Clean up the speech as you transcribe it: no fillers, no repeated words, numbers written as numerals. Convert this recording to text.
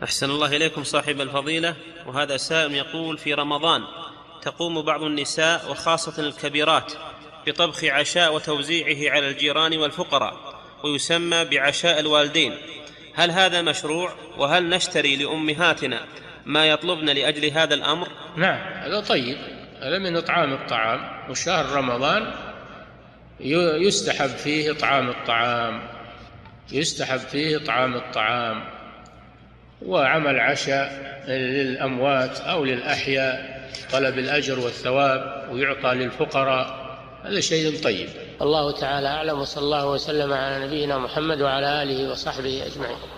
أحسن الله إليكم صاحب الفضيلة. وهذا سائل يقول: في رمضان تقوم بعض النساء وخاصة الكبيرات بطبخ عشاء وتوزيعه على الجيران والفقراء، ويسمى بعشاء الوالدين، هل هذا مشروع؟ وهل نشتري لأمهاتنا ما يطلبن لأجل هذا الأمر؟ نعم، هذا طيب، هذا من إطعام الطعام، وشهر رمضان يستحب فيه إطعام الطعام، يستحب فيه إطعام الطعام وعمل عشاء للأموات أو للأحياء، طلب الأجر والثواب، ويعطى للفقراء، هذا شيء طيب. الله تعالى أعلم، وصلى الله وسلم على نبينا محمد وعلى آله وصحبه أجمعين.